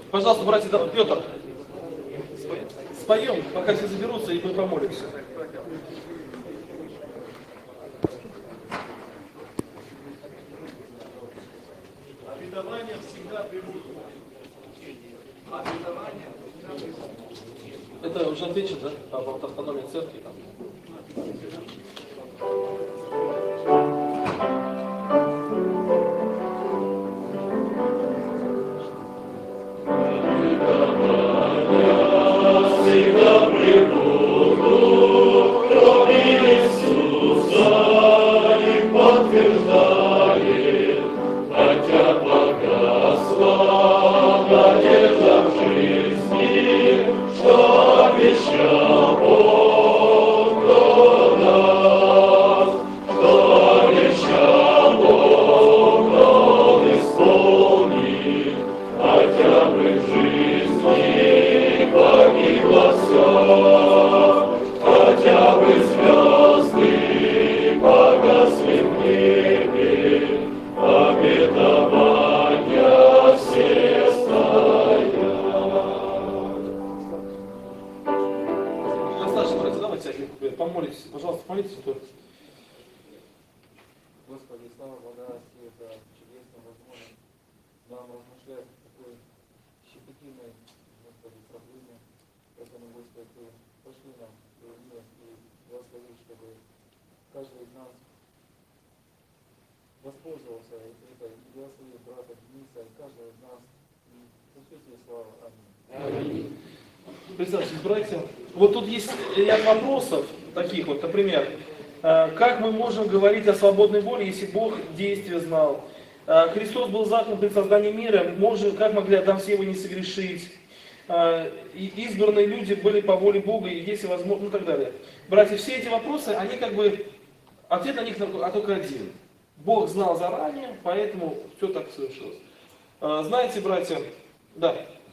Пожалуйста, братья, Петр, споем, пока все заберутся, и мы помолимся. Обетование всегда прибудет. Обетование всегда прибудет. Это уже отвечено, да? Об автономии церкви там. Помолитесь, пожалуйста, молитесь. Господи, слава благодарности, это чудесно, возможно нам размышлять в такой щепетильной, Господи, проблеме. Поэтому, Господи, Ты пошли нам милость и благослови, чтобы каждый из нас воспользовался этой и благослови брата Дениса и каждого из нас. И за все тебе слава. Аминь. Представьте, братья, вот тут есть ряд вопросов, таких вот, например, как мы можем говорить о свободной воле, если Бог действия знал? Христос был заклан при создании мира, как могли Адам с Евой не согрешить? И избранные люди были по воле Бога, и если возможно, ну и так далее. Братья, все эти вопросы, они как бы, ответ на них только один. Бог знал заранее, поэтому все так совершилось. Знаете, братья, да.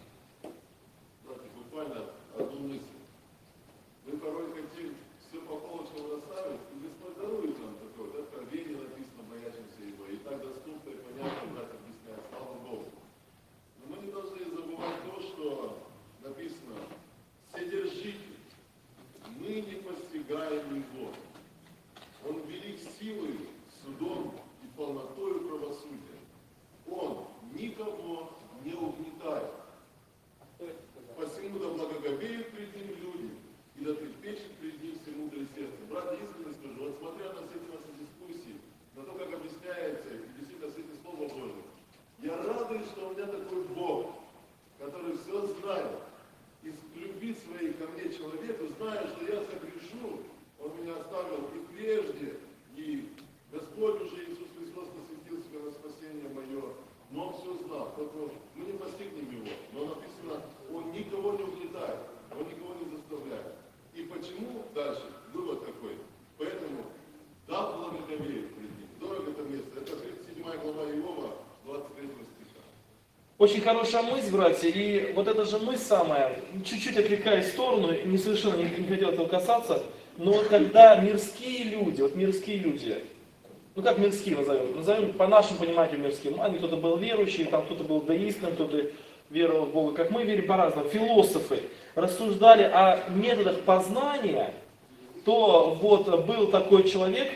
Буквально одну мысль. Мы порой хотим все по полочкам расставить, и Господь дарует нам такое, да, откровение написано, боящимся Его, и так доступно и понятно, как объясняет, слава Богу. Но мы не должны забывать то, что написано, Вседержитель, мы не постигаем Его. Он велик силой, судом и полнотою правосудия. Он никого не угнетает. Посему да благоговеют пред ним люди, и да трепещет пред ним все мудрые сердце. Брат, искренне скажу, вот смотря на все эти наши дискуссии, на то, как объясняется, и действительно с этим Словом Божьим, я радуюсь, что у меня такой Бог, который все знает, из любви своей ко мне человеку, зная, что я согрешу, Он меня оставил и прежде, и Господь уже Иисус Христос посвятил себя на спасение мое, но Он все знал, только мы не постигнем Его, но написано, Он никого не угнетает, Он никого не заставляет. И почему дальше? Вывод такой. Поэтому, да, благоговеет пред ним. Дорого это место. Это 37 глава Иова, 23 стиха. Очень хорошая мысль, братья, и вот эта же мысль самая, чуть-чуть отвлекаясь в сторону, не совершенно не хотел этого касаться, но вот когда мирские люди, ну как мирские назовем по нашему пониманию мирским, кто-то был верующий, там кто-то был деистом, кто-то веровал в Бога, как мы верим по-разному, философы рассуждали о методах познания, то вот был такой человек,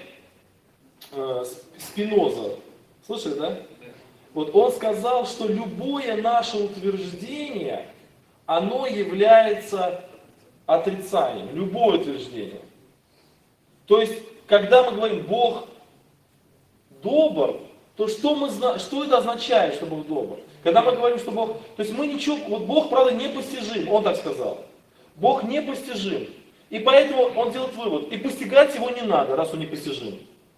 Спиноза, слышали, да? Вот он сказал, что любое наше утверждение, оно является отрицанием, любое утверждение. То есть, когда мы говорим Бог добр, то что это означает, что Бог добр? Когда мы говорим, что Бог, то есть мы ничего, вот Бог, правда, непостижим, он так сказал. Бог непостижим. И поэтому он делает вывод, и постигать его не надо, раз он непостижим.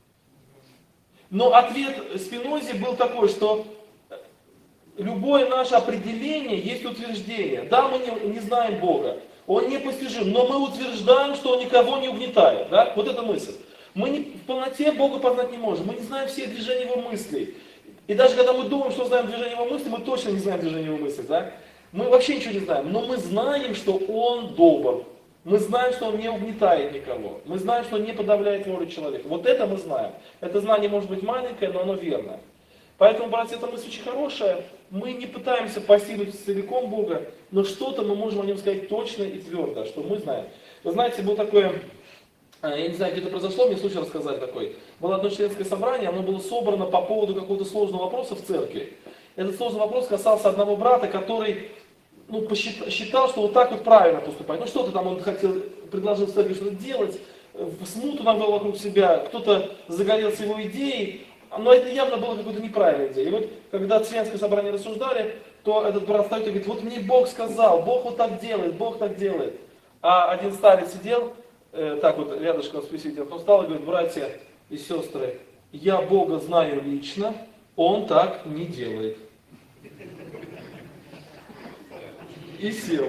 Но ответ Спинозе был такой, что любое наше определение есть утверждение. Да, мы не знаем Бога, Он непостижим, но мы утверждаем, что Он никого не угнетает. Да? Вот эта мысль. Мы в полноте Бога познать не можем, мы не знаем все движения Его мыслей. И даже когда мы думаем, что знаем движение Его мыслей, мы точно не знаем движение Его мыслей. Да? Мы вообще ничего не знаем, но мы знаем, что Он добр. Мы знаем, что Он не угнетает никого. Мы знаем, что Он не подавляет волю человека. Вот это мы знаем. Это знание может быть маленькое, но оно верное. Поэтому, братья, эта мысль очень хорошая. Мы не пытаемся постигнуть целиком Бога, но что-то мы можем о нем сказать точно и твердо, что мы знаем. Вы знаете, был такое, я не знаю, где это произошло, мне случай рассказать такой. Было одно членское собрание, оно было собрано по поводу какого-то сложного вопроса в церкви. Этот сложный вопрос касался одного брата, который считал, что вот так вот правильно поступать. Ну что-то там он хотел, предложил в церкви что-то делать, смуту навел вокруг себя, кто-то загорелся его идеей, но это явно было какой-то неправильной идеей. И вот когда членское собрание рассуждали, то этот брат встает и говорит, вот мне Бог сказал, Бог вот так делает, Бог так делает. А один старец сидел, так вот рядышком с пресвитером, он встал и говорит, братья и сестры, я Бога знаю лично, Он так не делает. И сел.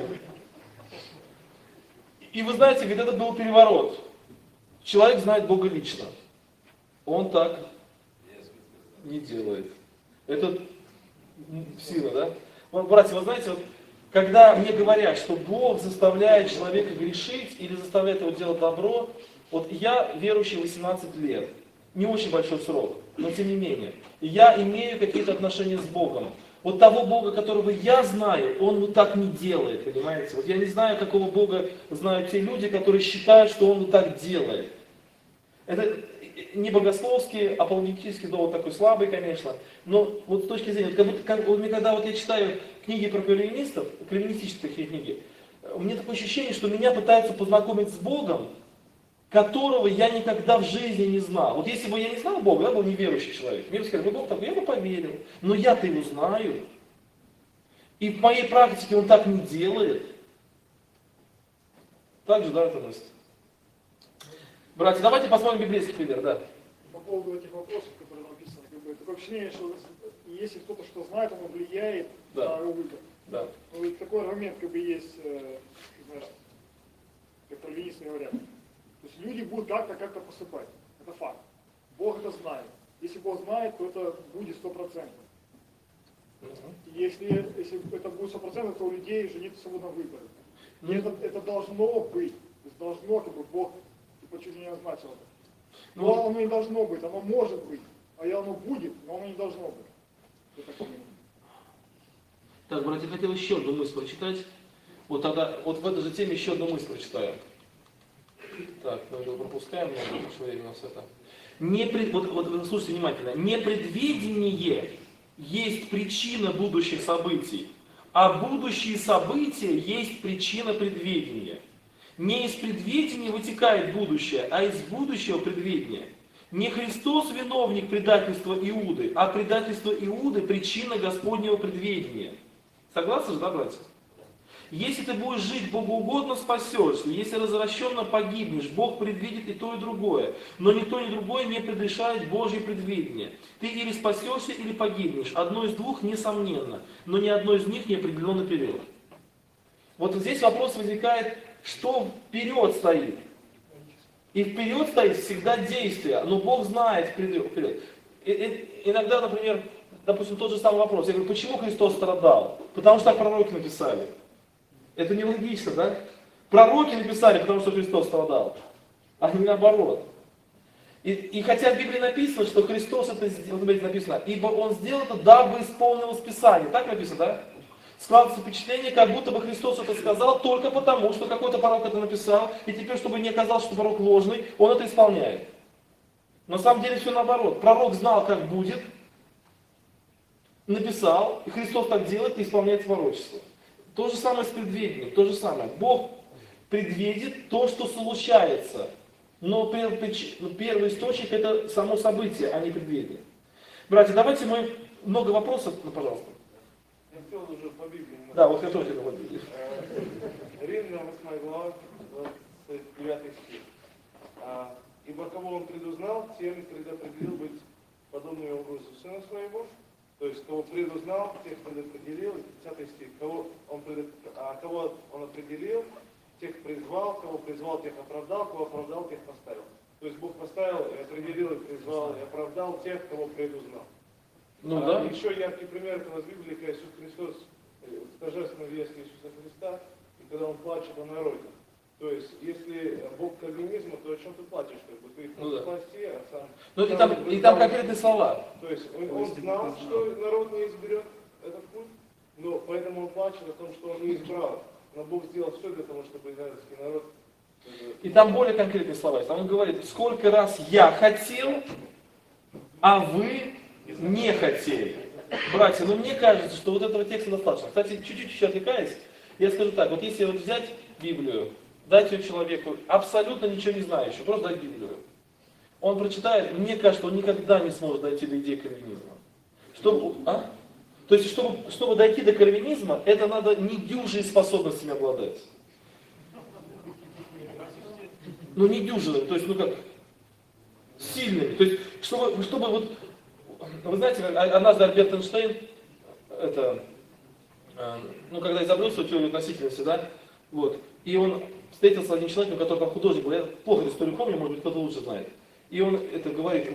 И вы знаете, ведь это был переворот. Человек знает Бога лично. Он так не делает. Это сила, да? Вот, братья, вы знаете, вот, когда мне говорят, что Бог заставляет человека грешить или заставляет его делать добро, вот я верующий 18 лет. Не очень большой срок, но тем не менее. И я имею какие-то отношения с Богом. Вот того Бога, которого я знаю, Он вот так не делает, понимаете? Вот я не знаю, какого Бога знают те люди, которые считают, что Он вот так делает. Это не богословский, апологетический довод такой слабый, конечно, но вот с точки зрения, когда вот я читаю книги про кальвинистов, кальвинистические книги, у меня такое ощущение, что меня пытаются познакомить с Богом, которого я никогда в жизни не знал. Вот если бы я не знал Бога, я был неверующий человек. Мне бы сказали, Бог такой, я бы поверил. Но я-то его знаю. И в моей практике он так не делает. Так же, да, это мысль. Братья, давайте посмотрим библейский пример, да. По поводу этих вопросов, которые написаны, такое ощущение, что если кто-то что знает, он влияет на его выбор. Да. Ну, ведь такой аргумент есть, знаешь, как кальвинисты говорят. То есть люди будут как-то поступать. Это факт. Бог это знает. Если Бог знает, то это будет 100%. Если это будет 100%, то у людей уже нет свободного выбора. И это должно быть. То есть должно, как бы Бог чуть не назначил это. Но оно не должно быть, оно может быть. А оно будет, но оно не должно быть. Это так. Так, братья, хотел еще одну мысль прочитать. Вот тогда, вот в этой же теме еще одну мысль прочитаю. Так, мы его пропускаем, много времени у нас это. Вот слушайте внимательно. Непредвидение есть причина будущих событий, а будущие события есть причина предвидения. Не из предвидения вытекает будущее, а из будущего предвидения. Не Христос виновник предательства Иуды, а предательство Иуды причина Господнего предвидения. Согласны же, да, братья? Если ты будешь жить богоугодно, спасешься. Если развращенно погибнешь, Бог предвидит и то, и другое. Но ни то, ни другое не предрешает Божье предвидение. Ты или спасешься, или погибнешь. Одно из двух несомненно, но ни одно из них не определено наперед. Вот здесь вопрос возникает, что вперед стоит. И вперед стоит всегда действие, но Бог знает вперед. Иногда, например, допустим, тот же самый вопрос. Я говорю, почему Христос страдал? Потому что так пророки написали. Это нелогично, да? Пророки написали, потому что Христос страдал, а не наоборот. И хотя в Библии написано, что Христос это сделал, написано, ибо Он сделал это, дабы исполнилось Писание. Так написано, да? Складывается впечатление, как будто бы Христос это сказал только потому, что какой-то пророк это написал, и теперь, чтобы не оказалось, что пророк ложный, он это исполняет. На самом деле все наоборот. Пророк знал, как будет, написал, и Христос так делает и исполняет пророчество. То же самое с предвидением, то же самое. Бог предвидит то, что случается. Но первый источник это само событие, а не предвидение. Братья, давайте мы... Много вопросов, пожалуйста. Я хотел уже по Библии. Да, вот готовьте по Библии. Римлянам 8 глава, 29 стих. Ибо кого он предузнал, тем предопределил быть подобным образу Сына Своего. То есть, кого предузнал, тех предопределил. 10 стих. Кого он определил, тех призвал, кого призвал, тех оправдал, кого оправдал, тех поставил. То есть, Бог поставил, определил, призвал и оправдал тех, кого предузнал. Ну да. Еще яркий пример этого из Библии, когда Иисус Христос, торжественная весть Иисуса Христа, и когда Он плачет о народе. То есть, если Бог кальвинизма, то о чем ты плачешь? Как бы, ты ну, да. спаси, а сам... Ну и там конкретные слова. То есть он знал, что народ не изберет этот путь, но поэтому он плачет о том, что он не избрал. Но Бог сделал все для того, чтобы израильский народ... И там более конкретные слова есть. Там он говорит, сколько раз я хотел, а вы не хотели. Братья, ну мне кажется, что вот этого текста достаточно. Кстати, чуть-чуть отвлекаясь, я скажу так, вот если вот взять Библию, дать ее человеку, абсолютно ничего не знающему, просто дать Библию. Он прочитает, мне кажется, он никогда не сможет дойти до идеи кальвинизма. То есть, чтобы дойти до кальвинизма, это надо недюжие способностями обладать. Ну, недюжие, то есть, ну как, сильными. То есть, чтобы вот, вы знаете, однажды Альберт Эйнштейн, когда изобрел свою теорию относительности, да, вот, и он встретился с одним человеком, который там художник был, я плохо эту историю помню, может быть, кто-то лучше знает. И он говорит,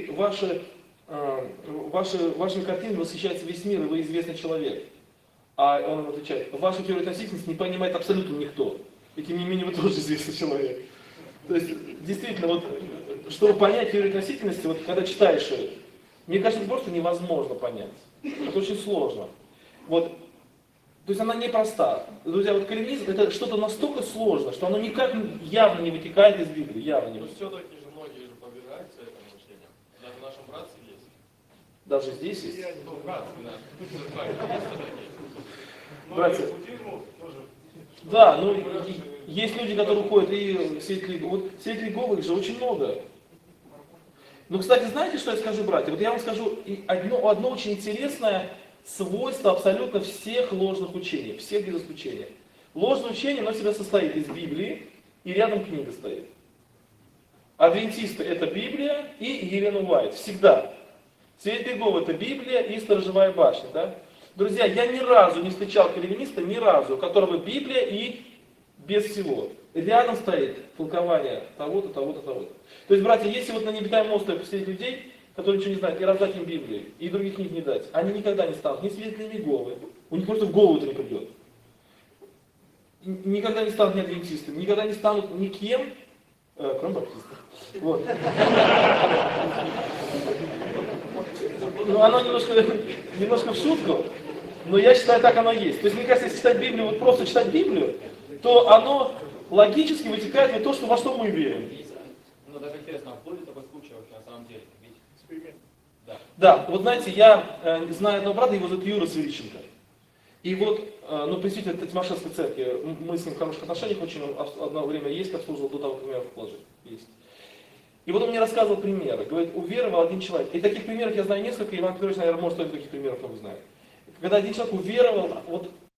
вашими картинами восхищается весь мир, и вы известный человек. А он ему отвечает, вашу теорию относительности не понимает абсолютно никто. И тем не менее вы тоже известный человек. То есть, действительно, вот, чтобы понять теорию относительности, вот когда читаешь ее, мне кажется, это просто невозможно понять. Это очень сложно. Вот. То есть она непроста. Друзья, вот кальвинизм это что-то настолько сложное, что оно никак явно не вытекает из Библии. Явно не Но вытекает. все-таки же многие же побираются этому мышлением. Даже в нашем братстве есть. Даже здесь есть. Ну, в братстве нашем. Есть все-таки. Братья. Буддизму тоже. Да, ну есть люди, которые уходят и в свидетели Иеговы. Вот свидетелей Иеговы их же очень много. Ну, кстати, знаете, что я скажу, братья? Вот я вам скажу одно очень интересное свойство абсолютно всех ложных учений, всех без исключения. Ложное учение, оно всегда состоит из Библии, и рядом книга стоит. Адвентисты это Библия и Елена Уайт. Всегда. Свидетели Иеговы это Библия и Сторожевая башня. Да? Друзья, я ни разу не встречал кальвиниста, ни разу, у которого Библия и без всего. Рядом стоит толкование того-то, того-то, того-то. То есть, братья, если вот на необитаемом острове посидеть людей, которые ничего не знают, и раздать им Библию, и других книг не дать, они никогда не станут ни свидетелями Иеговы, у них просто в голову это не придет. Никогда не станут ни адвентистами, никогда не станут никем, кроме баптистов. Вот. Ну, оно немножко в шутку, но я считаю, так оно есть. То есть, мне кажется, если читать Библию, вот просто читать Библию, то оно логически вытекает в то, во что мы верим. Ну, даже интересно, а был ли такой случай вообще на самом деле? Ведь... Эксперимент. Да, вот знаете, я знаю одного брата, его зовут Юра Свириченко. И вот, представитель Тимошевской церкви, мы с ним в хороших отношениях очень одно время есть, как служил до того, как меня положили. Есть. И вот он мне рассказывал примеры. Говорит, уверовал один человек. И таких примеров я знаю несколько, Иван Петрович, наверное, может, таких примеров много знает. Когда один человек уверовал, вот